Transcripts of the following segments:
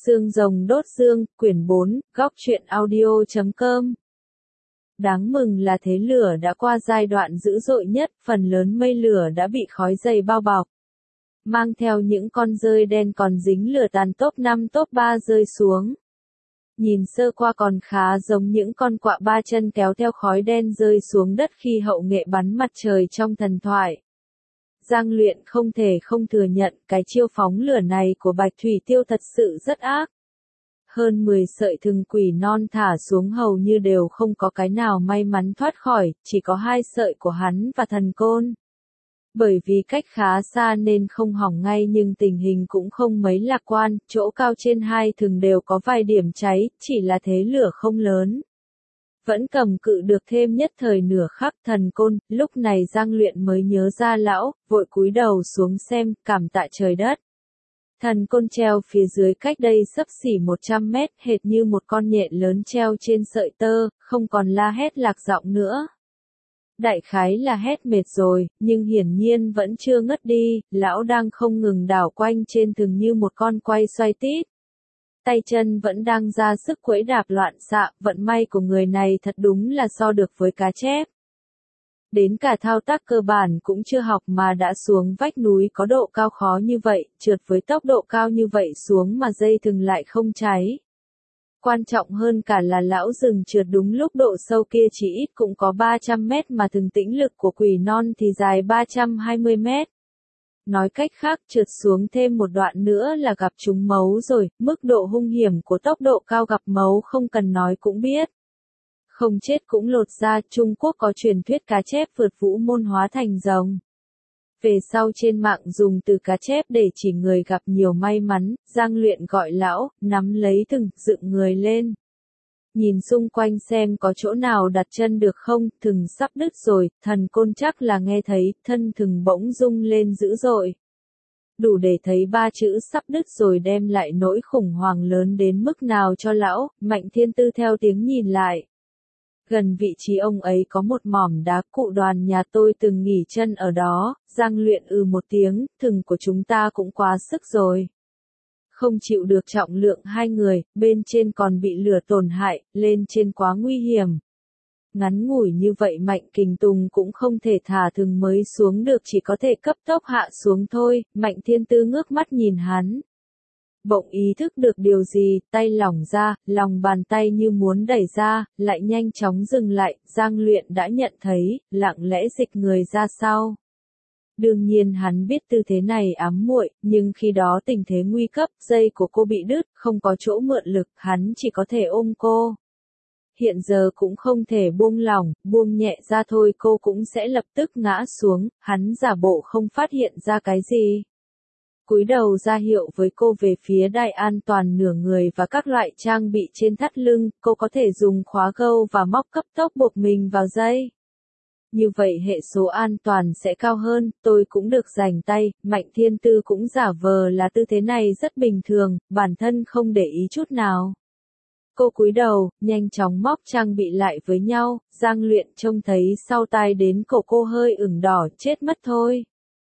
Xương rồng đốt xương, quyển 4, góc truyện audio.com. Đáng mừng là thế lửa đã qua giai đoạn dữ dội nhất, phần lớn mây lửa đã bị khói dày bao bọc. Mang theo những con dơi đen còn dính lửa tàn top 5 top 3 rơi xuống. Nhìn sơ qua còn khá giống những con quạ ba chân kéo theo khói đen rơi xuống đất khi hậu nghệ bắn mặt trời trong thần thoại. Giang Luyện không thể không thừa nhận cái chiêu phóng lửa này của Bạch Thủy Tiêu thật sự rất ác. Hơn 10 sợi thừng quỷ non thả xuống hầu như đều không có cái nào may mắn thoát khỏi, chỉ có 2 sợi của hắn và thần côn. Bởi vì cách khá xa nên không hỏng ngay nhưng tình hình cũng không mấy lạc quan, chỗ cao trên 2 thừng đều có vài điểm cháy, chỉ là thế lửa không lớn. Vẫn cầm cự được thêm nhất thời nửa khắc thần côn, lúc này Giang Luyện mới nhớ ra lão, vội cúi đầu xuống xem, cảm tạ trời đất. Thần côn treo phía dưới cách đây xấp xỉ 100 mét, hệt như một con nhện lớn treo trên sợi tơ, không còn la hét lạc giọng nữa. Đại khái là hét mệt rồi, nhưng hiển nhiên vẫn chưa ngất đi, lão đang không ngừng đảo quanh trên thừng như một con quay xoay tít. Tay chân vẫn đang ra sức quẫy đạp loạn xạ, vận may của người này thật đúng là so được với cá chép. Đến cả thao tác cơ bản cũng chưa học mà đã xuống vách núi có độ cao khó như vậy, trượt với tốc độ cao như vậy xuống mà dây thừng lại không cháy. Quan trọng hơn cả là lão dừng trượt đúng lúc độ sâu kia chỉ ít cũng có 300 mét mà thừng tĩnh lực của quỷ non thì dài 320 mét. Nói cách khác trượt xuống thêm một đoạn nữa là gặp trúng mấu rồi, mức độ hung hiểm của tốc độ cao gặp mấu không cần nói cũng biết. Không chết cũng lột ra, Trung Quốc có truyền thuyết cá chép vượt vũ môn hóa thành rồng. Về sau trên mạng dùng từ cá chép để chỉ người gặp nhiều may mắn, Giang Luyện gọi lão, nắm lấy thừng, dựng người lên. Nhìn xung quanh xem có chỗ nào đặt chân được không, thừng sắp đứt rồi, thần côn chắc là nghe thấy, thân thừng bỗng rung lên dữ dội. Đủ để thấy 3 chữ sắp đứt rồi đem lại nỗi khủng hoảng lớn đến mức nào cho lão, Mạnh Thiên Tư theo tiếng nhìn lại. Gần vị trí ông ấy có một mỏm đá, cụ đoàn nhà tôi từng nghỉ chân ở đó. Giang Luyện một tiếng, thừng của chúng ta cũng quá sức rồi. Không chịu được trọng lượng 2 người, bên trên còn bị lửa tổn hại, lên trên quá nguy hiểm. Ngắn ngủi như vậy Mạnh Kình Tùng cũng không thể thả thừng mới xuống được, chỉ có thể cấp tốc hạ xuống thôi. Mạnh Thiên Tư ngước mắt nhìn hắn. Bỗng ý thức được điều gì, tay lỏng ra, lòng bàn tay như muốn đẩy ra, lại nhanh chóng dừng lại, Giang Luyện đã nhận thấy, lặng lẽ dịch người ra sau. Đương nhiên hắn biết tư thế này ám muội, nhưng khi đó tình thế nguy cấp, dây của cô bị đứt, không có chỗ mượn lực, hắn chỉ có thể ôm cô. Hiện giờ cũng không thể buông lỏng, buông nhẹ ra thôi cô cũng sẽ lập tức ngã xuống, hắn giả bộ không phát hiện ra cái gì. Cúi đầu ra hiệu với cô về phía đai an toàn nửa người và các loại trang bị trên thắt lưng, cô có thể dùng khóa gâu và móc cấp tốc buộc mình vào dây. Như vậy hệ số an toàn sẽ cao hơn, tôi cũng được rảnh tay, Mạnh Thiên Tư cũng giả vờ là tư thế này rất bình thường, bản thân không để ý chút nào. Cô cúi đầu, nhanh chóng móc trang bị lại với nhau, Giang Luyện trông thấy sau tai đến cổ cô hơi ửng đỏ, chết mất thôi.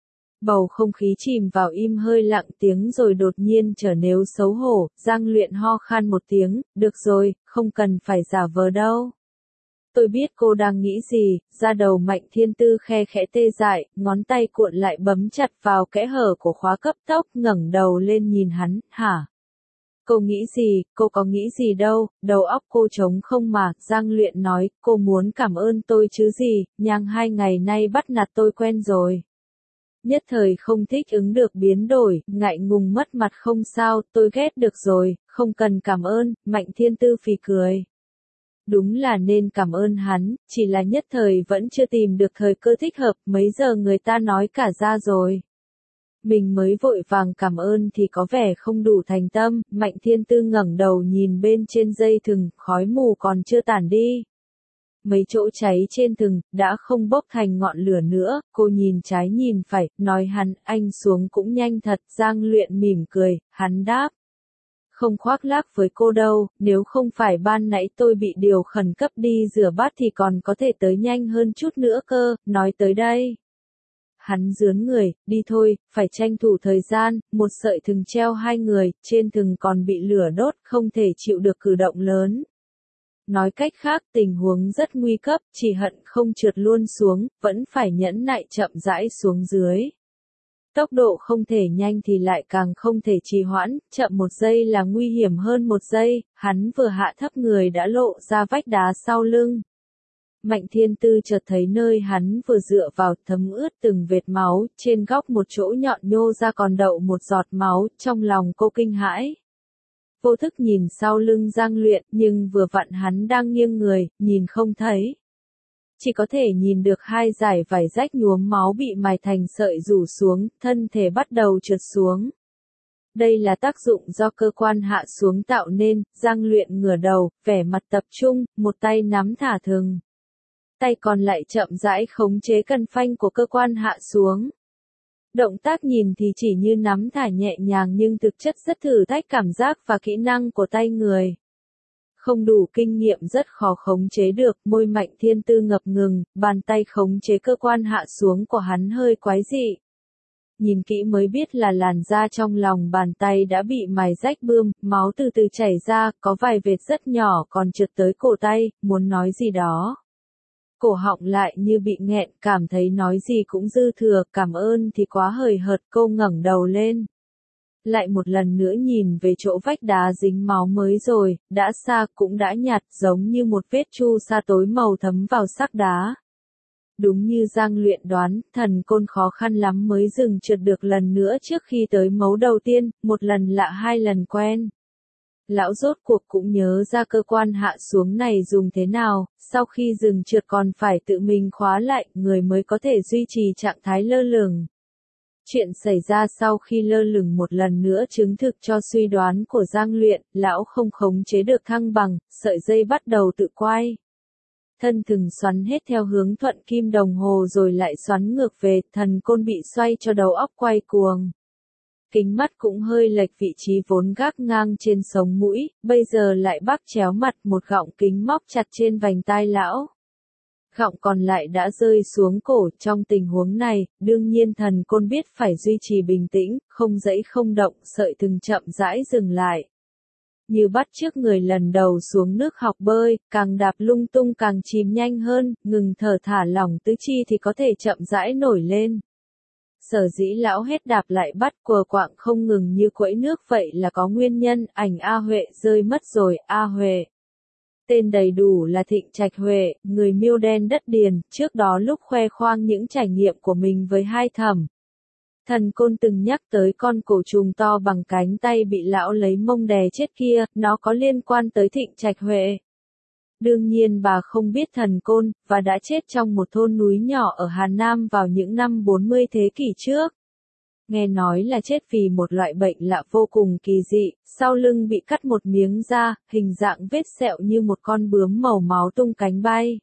Bầu không khí chìm vào im hơi lặng tiếng rồi đột nhiên trở nên xấu hổ, Giang Luyện ho khan một tiếng, được rồi, không cần phải giả vờ đâu. Tôi biết cô đang nghĩ gì, da đầu Mạnh Thiên Tư khe khẽ tê dại, ngón tay cuộn lại bấm chặt vào kẽ hở của khóa cấp tốc, ngẩng đầu lên nhìn hắn, hả? Cô nghĩ gì, cô có nghĩ gì đâu, đầu óc cô trống không mà, Giang Luyện nói, cô muốn cảm ơn tôi chứ gì, nhang 2 ngày nay bắt nạt tôi quen rồi. Nhất thời không thích ứng được biến đổi, ngại ngùng mất mặt không sao, tôi ghét được rồi, không cần cảm ơn, Mạnh Thiên Tư phì cười. Đúng là nên cảm ơn hắn, chỉ là nhất thời vẫn chưa tìm được thời cơ thích hợp, mấy giờ người ta nói cả ra rồi. Mình mới vội vàng cảm ơn thì có vẻ không đủ thành tâm, Mạnh Thiên Tư ngẩng đầu nhìn bên trên dây thừng, khói mù còn chưa tản đi. Mấy chỗ cháy trên thừng, đã không bốc thành ngọn lửa nữa, cô nhìn trái nhìn phải, nói hắn, anh xuống cũng nhanh thật, Giang Luyện mỉm cười, hắn đáp. Không khoác lác với cô đâu, nếu không phải ban nãy tôi bị điều khẩn cấp đi rửa bát thì còn có thể tới nhanh hơn chút nữa cơ, nói tới đây. hắn rướn người, đi thôi, phải tranh thủ thời gian, một sợi thừng treo hai người, trên thừng còn bị lửa đốt, không thể chịu được cử động lớn. Nói cách khác, tình huống rất nguy cấp, chỉ hận không trượt luôn xuống, vẫn phải nhẫn nại chậm rãi xuống dưới. Tốc độ không thể nhanh thì lại càng không thể trì hoãn, chậm một giây là nguy hiểm hơn một giây, hắn vừa hạ thấp người đã lộ ra vách đá sau lưng. Mạnh Thiên Tư chợt thấy nơi hắn vừa dựa vào thấm ướt từng vệt máu, trên góc một chỗ nhọn nhô ra còn đậu một giọt máu, trong lòng cô kinh hãi. Vô thức nhìn sau lưng Giang Luyện, nhưng vừa vặn hắn đang nghiêng người, nhìn không thấy. Chỉ có thể nhìn được hai dải vải rách nhuốm máu bị mài thành sợi rủ xuống, thân thể bắt đầu trượt xuống. Đây là tác dụng do cơ quan hạ xuống tạo nên, Giang Luyện ngửa đầu, vẻ mặt tập trung, một tay nắm thả thừng. Tay còn lại chậm rãi khống chế cần phanh của cơ quan hạ xuống. Động tác nhìn thì chỉ như nắm thả nhẹ nhàng nhưng thực chất rất thử thách cảm giác và kỹ năng của tay người. Không đủ kinh nghiệm rất khó khống chế được, môi Mạnh Thiên Tư ngập ngừng, bàn tay khống chế cơ quan hạ xuống của hắn hơi quái dị. Nhìn kỹ mới biết là làn da trong lòng bàn tay đã bị mài rách bươm, máu từ từ chảy ra, có vài vệt rất nhỏ còn trượt tới cổ tay, muốn nói gì đó. Cổ họng lại như bị nghẹn, cảm thấy nói gì cũng dư thừa, cảm ơn thì quá hời hợt, cô ngẩng đầu lên. Lại một lần nữa nhìn về chỗ vách đá dính máu mới rồi, đã xa cũng đã nhạt, giống như một vết chu sa tối màu thấm vào sắc đá. Đúng như Giang Luyện đoán, thần côn khó khăn lắm mới dừng trượt được lần nữa trước khi tới mấu đầu tiên, một lần lạ hai lần quen. Lão rốt cuộc cũng nhớ ra cơ quan hạ xuống này dùng thế nào, sau khi dừng trượt còn phải tự mình khóa lại, người mới có thể duy trì trạng thái lơ lửng. Chuyện xảy ra sau khi lơ lửng một lần nữa chứng thực cho suy đoán của Giang Luyện, lão không khống chế được thăng bằng, sợi dây bắt đầu tự quay. Thân thừng xoắn hết theo hướng thuận kim đồng hồ rồi lại xoắn ngược về, thần côn bị xoay cho đầu óc quay cuồng. Kính mắt cũng hơi lệch vị trí vốn gác ngang trên sống mũi, bây giờ lại bắc chéo mặt, một gọng kính móc chặt trên vành tai lão. Gọng còn lại đã rơi xuống cổ, trong tình huống này, đương nhiên thần côn biết phải duy trì bình tĩnh, không giãy không động, sợi thừng chậm rãi dừng lại. Như bắt chước người lần đầu xuống nước học bơi, càng đạp lung tung càng chìm nhanh hơn, ngừng thở thả lỏng tứ chi thì có thể chậm rãi nổi lên. Sở dĩ lão hết đạp lại bắt quờ quạng không ngừng như quẫy nước vậy là có nguyên nhân, ảnh A Huệ rơi mất rồi, A Huệ. Tên đầy đủ là Thịnh Trạch Huệ, người Miêu Đen đất Điền, trước đó lúc khoe khoang những trải nghiệm của mình với hai thẩm. Thần côn từng nhắc tới con cổ trùng to bằng cánh tay bị lão lấy mông đè chết kia, nó có liên quan tới Thịnh Trạch Huệ. Đương nhiên bà không biết thần côn, và đã chết trong một thôn núi nhỏ ở Hà Nam vào những năm 40 thế kỷ trước. Nghe nói là chết vì một loại bệnh lạ vô cùng kỳ dị, sau lưng bị cắt một miếng da, hình dạng vết sẹo như một con bướm màu máu tung cánh bay.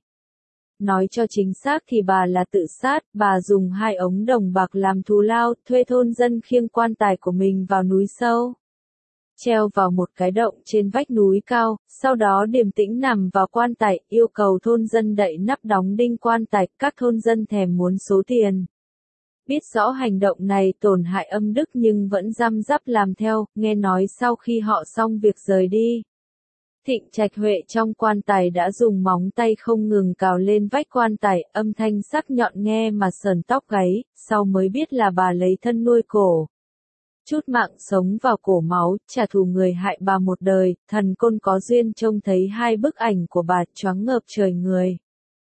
Nói cho chính xác thì bà là tự sát, bà dùng 2 ống đồng bạc làm thù lao, thuê thôn dân khiêng quan tài của mình vào núi sâu. Treo vào một cái động trên vách núi cao, sau đó điềm tĩnh nằm vào quan tài, yêu cầu thôn dân đậy nắp đóng đinh quan tài, các thôn dân thèm muốn số tiền. Biết rõ hành động này tổn hại âm đức nhưng vẫn răm rắp làm theo, nghe nói sau khi họ xong việc rời đi. Thịnh Trạch Huệ trong quan tài đã dùng móng tay không ngừng cào lên vách quan tài, âm thanh sắc nhọn nghe mà sờn tóc gáy, sau mới biết là bà lấy thân nuôi cổ. Chút mạng sống vào cổ máu, trả thù người hại bà một đời, thần côn có duyên trông thấy 2 bức ảnh của bà choáng ngợp trời người.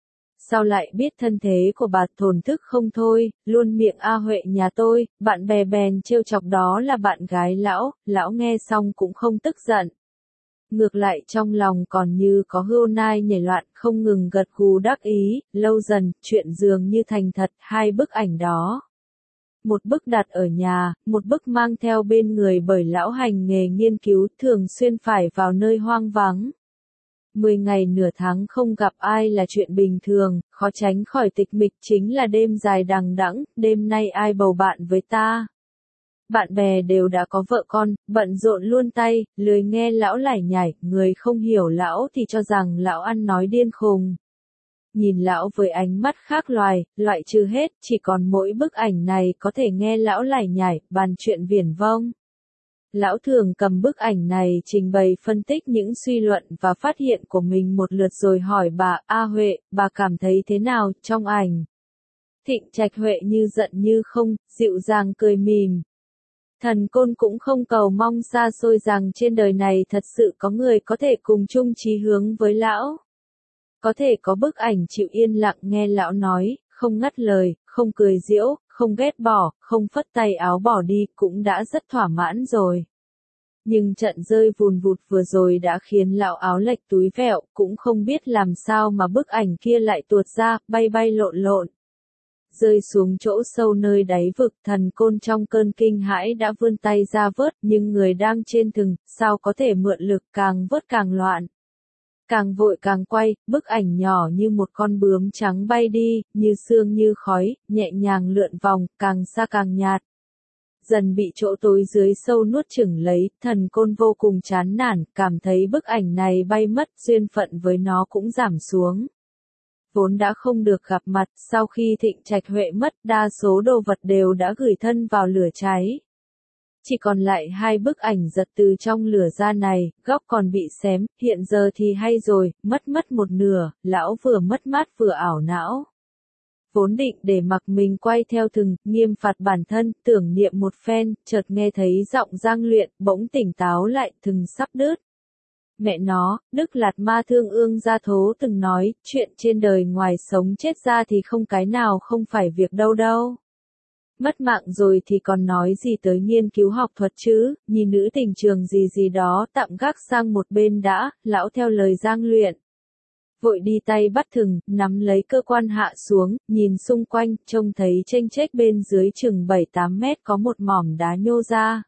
Sao lại biết thân thế của bà thổn thức không thôi, luôn miệng A Huệ nhà tôi, bạn bè bèn trêu chọc đó là bạn gái lão nghe xong cũng không tức giận. Ngược lại trong lòng còn như có hươu nai nhảy loạn không ngừng gật gù đắc ý, lâu dần, chuyện dường như thành thật, 2 bức ảnh đó. Một bức đặt ở nhà, một bức mang theo bên người bởi lão hành nghề nghiên cứu thường xuyên phải vào nơi hoang vắng. 10 ngày nửa tháng không gặp ai là chuyện bình thường, khó tránh khỏi tịch mịch chính là đêm dài đằng đẵng, đêm nay ai bầu bạn với ta. Bạn bè đều đã có vợ con, bận rộn luôn tay, lười nghe lão lải nhải, người không hiểu lão thì cho rằng lão ăn nói điên khùng. nhìn lão với ánh mắt khác loài, loại trừ hết, chỉ còn mỗi bức ảnh này có thể nghe lão lải nhải, bàn chuyện viển vông. Lão thường cầm bức ảnh này trình bày phân tích những suy luận và phát hiện của mình một lượt rồi hỏi bà, A Huệ, bà cảm thấy thế nào trong ảnh? Thịnh Trạch Huệ như giận như không, dịu dàng cười mỉm. Thần Côn cũng không cầu mong xa xôi rằng trên đời này thật sự có người có thể cùng chung chí hướng với lão. Có thể có bức ảnh chịu yên lặng nghe lão nói, không ngắt lời, không cười giễu, không ghét bỏ, không phất tay áo bỏ đi cũng đã rất thỏa mãn rồi. Nhưng trận rơi vùn vụt vừa rồi đã khiến lão áo lệch túi vẹo, cũng không biết làm sao mà bức ảnh kia lại tuột ra, bay bay lộn lộn. Rơi xuống chỗ sâu nơi đáy vực, Thần Côn trong cơn kinh hãi đã vươn tay ra vớt, nhưng người đang trên thừng, sao có thể mượn lực, càng vớt càng loạn. Càng vội càng quay, bức ảnh nhỏ như một con bướm trắng bay đi, như sương như khói, nhẹ nhàng lượn vòng, càng xa càng nhạt. Dần bị chỗ tối dưới sâu nuốt chửng lấy, Thần Côn vô cùng chán nản, cảm thấy bức ảnh này bay mất, duyên phận với nó cũng giảm xuống. Vốn đã không được gặp mặt, sau khi Thịnh Trạch Huệ mất, đa số đồ vật đều đã gửi thân vào lửa cháy. Chỉ còn lại 2 bức ảnh giật từ trong lửa ra này, góc còn bị xém, hiện giờ thì hay rồi, mất một nửa, lão vừa mất mát vừa ảo não. Vốn định để mặc mình quay theo thừng, nghiêm phạt bản thân, tưởng niệm một phen, chợt nghe thấy giọng Giang Luyện, bỗng tỉnh táo lại, thừng sắp đứt. Mẹ nó, Đức Lạt Ma Thương Ương Gia Thố từng nói, chuyện trên đời ngoài sống chết ra thì không cái nào không phải việc đâu. Mất mạng rồi thì còn nói gì tới nghiên cứu học thuật chứ, nhìn nữ tình trường gì đó tạm gác sang một bên đã, lão theo lời Giang Luyện. Vội đi tay bắt thừng, nắm lấy cơ quan hạ xuống, nhìn xung quanh, trông thấy chênh chếch bên dưới chừng 7-8 mét có một mỏm đá nhô ra.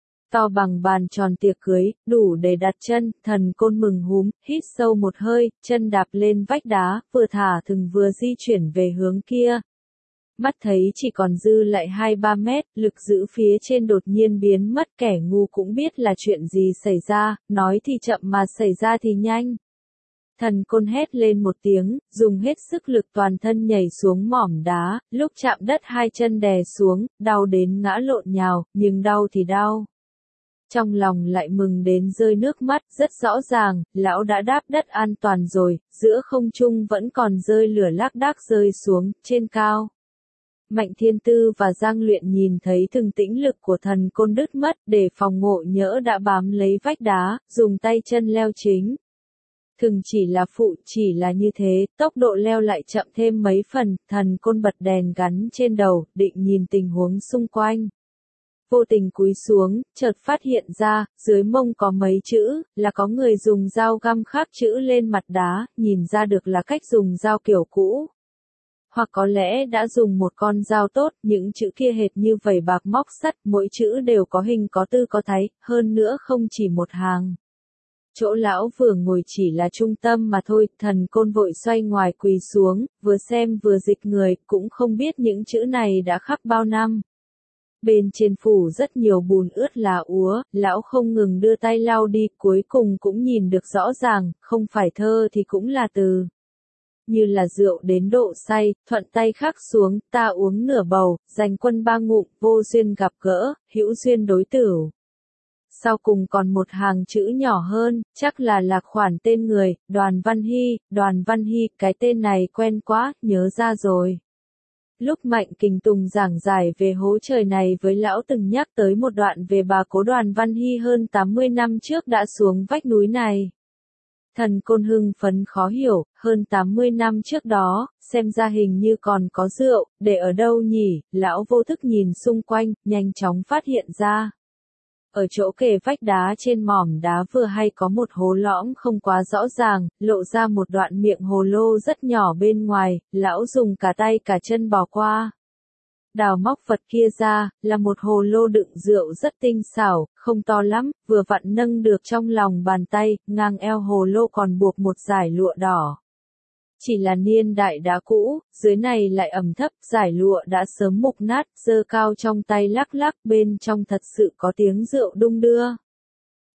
To bằng bàn tròn tiệc cưới, đủ để đặt chân, Thần Côn mừng húm, hít sâu một hơi, chân đạp lên vách đá, vừa thả thừng vừa di chuyển về hướng kia. Mắt thấy chỉ còn dư lại 2-3 mét, lực giữ phía trên đột nhiên biến mất, kẻ ngu cũng biết là chuyện gì xảy ra, nói thì chậm mà xảy ra thì nhanh. Thần Côn hét lên một tiếng, dùng hết sức lực toàn thân nhảy xuống mỏm đá, lúc chạm đất 2 chân đè xuống, đau đến ngã lộn nhào, nhưng đau thì đau. Trong lòng lại mừng đến rơi nước mắt, rất rõ ràng, lão đã đáp đất an toàn rồi, giữa không trung vẫn còn rơi lửa lác đác rơi xuống, trên cao. Mạnh Thiên Tư và Giang Luyện nhìn thấy thừng tĩnh lực của Thần Côn đứt mất, để phòng ngộ nhỡ đã bám lấy vách đá, dùng tay chân leo chính. Thừng chỉ là phụ, chỉ là như thế, tốc độ leo lại chậm thêm mấy phần, Thần Côn bật đèn gắn trên đầu, định nhìn tình huống xung quanh. Vô tình cúi xuống, chợt phát hiện ra, dưới mông có mấy chữ, là có người dùng dao găm khắc chữ lên mặt đá, nhìn ra được là cách dùng dao kiểu cũ. Hoặc có lẽ đã dùng một con dao tốt, những chữ kia hệt như vảy bạc móc sắt, mỗi chữ đều có hình có tư có thái, hơn nữa không chỉ một hàng. Chỗ lão vừa ngồi chỉ là trung tâm mà thôi, Thần Côn vội xoay ngoài quỳ xuống, vừa xem vừa dịch người, cũng không biết những chữ này đã khắc bao năm. Bên trên phủ rất nhiều bùn ướt là úa, lão không ngừng đưa tay lau đi, cuối cùng cũng nhìn được rõ ràng, không phải thơ thì cũng là từ. Như là rượu đến độ say, thuận tay khắc xuống, ta uống nửa bầu, giành quân 3 ngụm, vô duyên gặp gỡ, hữu duyên đối tửu. Sau cùng còn một hàng chữ nhỏ hơn, chắc là lạc khoản tên người, Đoàn Văn Hy, cái tên này quen quá, nhớ ra rồi. Lúc Mạnh Kình Tùng giảng giải về hố trời này với lão từng nhắc tới một đoạn về bà cố Đoàn Văn Hy hơn 80 năm trước đã xuống vách núi này. Thần Côn hưng phấn khó hiểu, hơn 80 năm trước đó, xem ra hình như còn có rượu, để ở đâu nhỉ, lão vô thức nhìn xung quanh, nhanh chóng phát hiện ra. Ở chỗ kề vách đá trên mỏm đá vừa hay có một hố lõm không quá rõ ràng, lộ ra một đoạn miệng hồ lô rất nhỏ bên ngoài, lão dùng cả tay cả chân bò qua. Đào móc vật kia ra, là một hồ lô đựng rượu rất tinh xảo, không to lắm, vừa vặn nâng được trong lòng bàn tay, ngang eo hồ lô còn buộc một dải lụa đỏ. Chỉ là niên đại đá cũ, dưới này lại ẩm thấp, dải lụa đã sớm mục nát, giơ cao trong tay lắc lắc, bên trong thật sự có tiếng rượu đung đưa.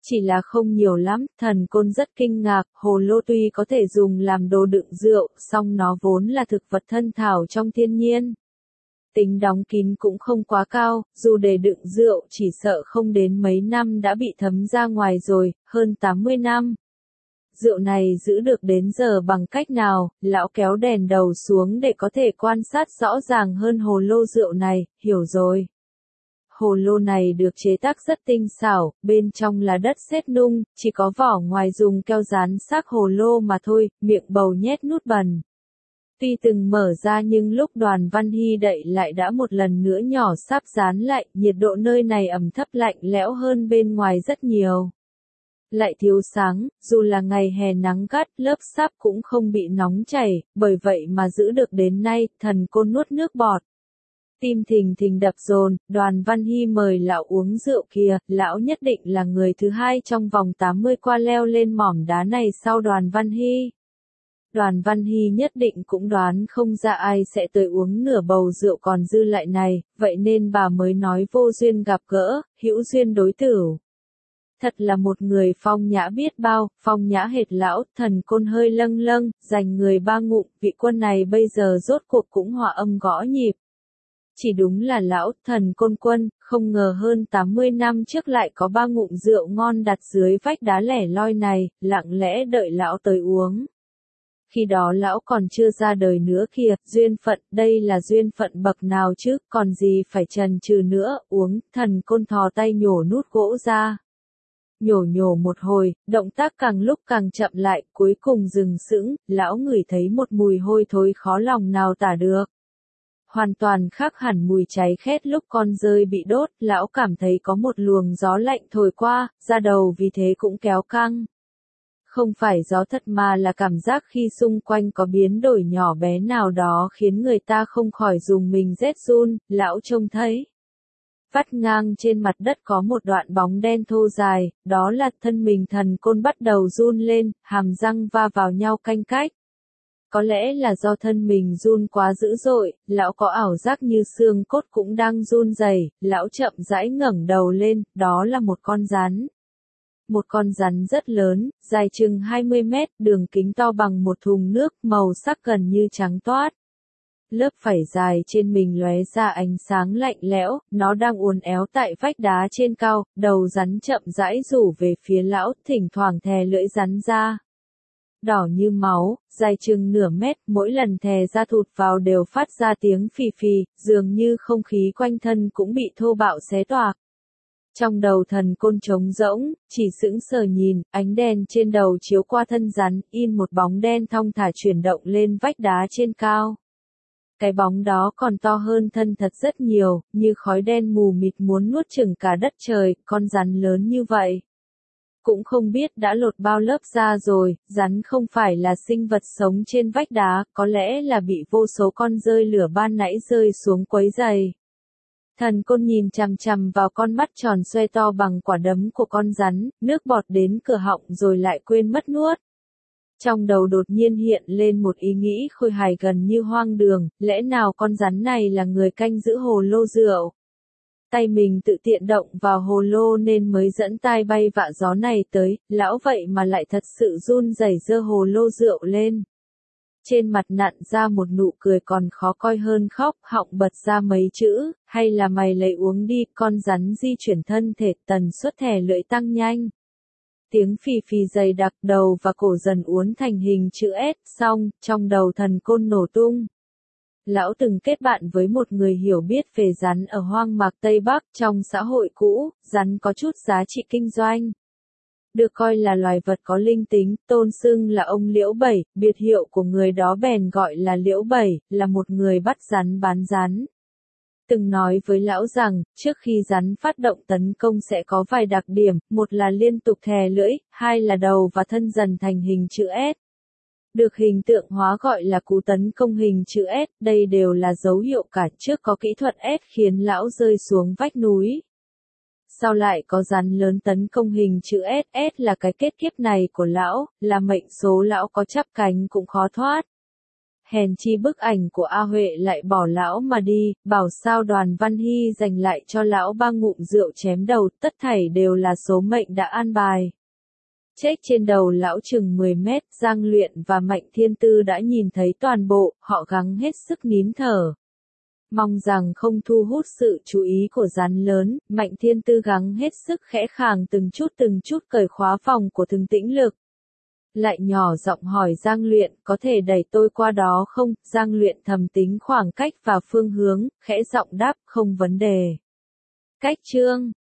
Chỉ là không nhiều lắm, thần côn rất kinh ngạc, hồ lô tuy có thể dùng làm đồ đựng rượu, song nó vốn là thực vật thân thảo trong thiên nhiên. Tính đóng kín cũng không quá cao, dù để đựng rượu chỉ sợ không đến mấy năm đã bị thấm ra ngoài rồi, hơn 80 năm. Rượu này giữ được đến giờ bằng cách nào, lão kéo đèn đầu xuống để có thể quan sát rõ ràng hơn hồ lô rượu này, hiểu rồi. Hồ lô này được chế tác rất tinh xảo, bên trong là đất sét nung, chỉ có vỏ ngoài dùng keo dán xác hồ lô mà thôi, miệng bầu nhét nút bần. Tuy từng mở ra nhưng lúc Đoàn Văn Hy đậy lại đã một lần nữa nhỏ sáp dán lại, nhiệt độ nơi này ẩm thấp lạnh lẽo hơn bên ngoài rất nhiều. Lại thiếu sáng, dù là ngày hè nắng gắt, lớp sáp cũng không bị nóng chảy, bởi vậy mà giữ được đến nay, thần côn nuốt nước bọt. Tim thình thình đập dồn, Đoàn Văn Hy mời lão uống rượu kìa, lão nhất định là người thứ hai trong vòng 80 qua leo lên mỏm đá này sau Đoàn Văn Hy. Đoàn Văn Hy nhất định cũng đoán không ra ai sẽ tới uống nửa bầu rượu còn dư lại này, vậy nên bà mới nói vô duyên gặp gỡ, hữu duyên đối tử. Thật là một người phong nhã biết bao, phong nhã hệt lão, thần côn hơi lâng lâng, dành người ba ngụm, vị quân này bây giờ rốt cuộc cũng hòa âm gõ nhịp. Chỉ đúng là lão, thần côn quân, không ngờ hơn 80 năm trước lại có ba ngụm rượu ngon đặt dưới vách đá lẻ loi này, lặng lẽ đợi lão tới uống. Khi đó lão còn chưa ra đời nữa kìa, duyên phận, đây là duyên phận bậc nào chứ, còn gì phải chần chừ nữa, uống, thần côn thò tay nhổ nút gỗ ra. Nhổ một hồi, động tác càng lúc càng chậm lại, cuối cùng dừng sững, lão ngửi thấy một mùi hôi thối khó lòng nào tả được. Hoàn toàn khác hẳn mùi cháy khét lúc con dơi bị đốt, lão cảm thấy có một luồng gió lạnh thổi qua, da đầu vì thế cũng kéo căng. Không phải gió thật mà là cảm giác khi xung quanh có biến đổi nhỏ bé nào đó khiến người ta không khỏi dùng mình rét run, lão trông thấy. Vắt ngang trên mặt đất có một đoạn bóng đen thô dài, đó là thân mình thần côn bắt đầu run lên, hàm răng va vào nhau canh cách. Có lẽ là do thân mình run quá dữ dội, lão có ảo giác như xương cốt cũng đang run rẩy, lão chậm rãi ngẩng đầu lên, đó là một con rắn. Một con rắn rất lớn, dài chừng 20 mét, đường kính to bằng một thùng nước, màu sắc gần như trắng toát. Lớp vảy dài trên mình lóe ra ánh sáng lạnh lẽo, nó đang uốn éo tại vách đá trên cao, đầu rắn chậm rãi rủ về phía lão, thỉnh thoảng thè lưỡi rắn ra. Đỏ như máu, dài chừng nửa mét, mỗi lần thè ra thụt vào đều phát ra tiếng phì phì, dường như không khí quanh thân cũng bị thô bạo xé toạc. Trong đầu thần côn trống rỗng, chỉ sững sờ nhìn, ánh đèn trên đầu chiếu qua thân rắn, in một bóng đen thong thả chuyển động lên vách đá trên cao. Cái bóng đó còn to hơn thân thật rất nhiều, như khói đen mù mịt muốn nuốt chửng cả đất trời, con rắn lớn như vậy. Cũng không biết đã lột bao lớp da rồi, rắn không phải là sinh vật sống trên vách đá, có lẽ là bị vô số con dơi lửa ban nãy rơi xuống quấy rầy. Thần côn nhìn chằm chằm vào con mắt tròn xoe to bằng quả đấm của con rắn, nước bọt đến cửa họng rồi lại quên mất nuốt. Trong đầu đột nhiên hiện lên một ý nghĩ khôi hài gần như hoang đường, lẽ nào con rắn này là người canh giữ hồ lô rượu? Tay mình tự tiện động vào hồ lô nên mới dẫn tai bay vạ gió này tới, lão vậy mà lại thật sự run rẩy giơ hồ lô rượu lên. Trên mặt nặn ra một nụ cười còn khó coi hơn khóc, họng bật ra mấy chữ, hay là mày lấy uống đi, con rắn di chuyển thân thể, tần suất thè lưỡi tăng nhanh. Tiếng phì phì dày đặc, đầu và cổ dần uốn thành hình chữ S, xong, trong đầu thần côn nổ tung. Lão từng kết bạn với một người hiểu biết về rắn ở hoang mạc Tây Bắc, trong xã hội cũ, rắn có chút giá trị kinh doanh. Được coi là loài vật có linh tính, tôn xưng là ông Liễu Bảy, biệt hiệu của người đó bèn gọi là Liễu Bảy, là một người bắt rắn bán rắn. Từng nói với lão rằng, trước khi rắn phát động tấn công sẽ có vài đặc điểm, một là liên tục thè lưỡi, hai là đầu và thân dần thành hình chữ S. Được hình tượng hóa gọi là cú tấn công hình chữ S, đây đều là dấu hiệu cả trước có kỹ thuật S khiến lão rơi xuống vách núi. Sau lại có rắn lớn tấn công hình chữ S, S là cái kết kiếp này của lão, là mệnh số lão có chắp cánh cũng khó thoát. hèn chi bức ảnh của A Huệ lại bỏ lão mà đi, bảo sao Đoàn Văn Hy dành lại cho lão 3 ngụm rượu chém đầu, tất thảy đều là số mệnh đã an bài. Chết trên đầu lão chừng 10 mét, Giang Luyện và Mạnh Thiên Tư đã nhìn thấy toàn bộ, họ gắng hết sức nín thở. Mong rằng không thu hút sự chú ý của rắn lớn, Mạnh Thiên Tư gắng hết sức khẽ khàng từng chút cởi khóa phòng của Thường Tĩnh Lực. Lại nhỏ giọng hỏi Giang Luyện, có thể đẩy tôi qua đó không? Giang Luyện thầm tính khoảng cách và phương hướng, khẽ giọng đáp, không vấn đề. Cách chương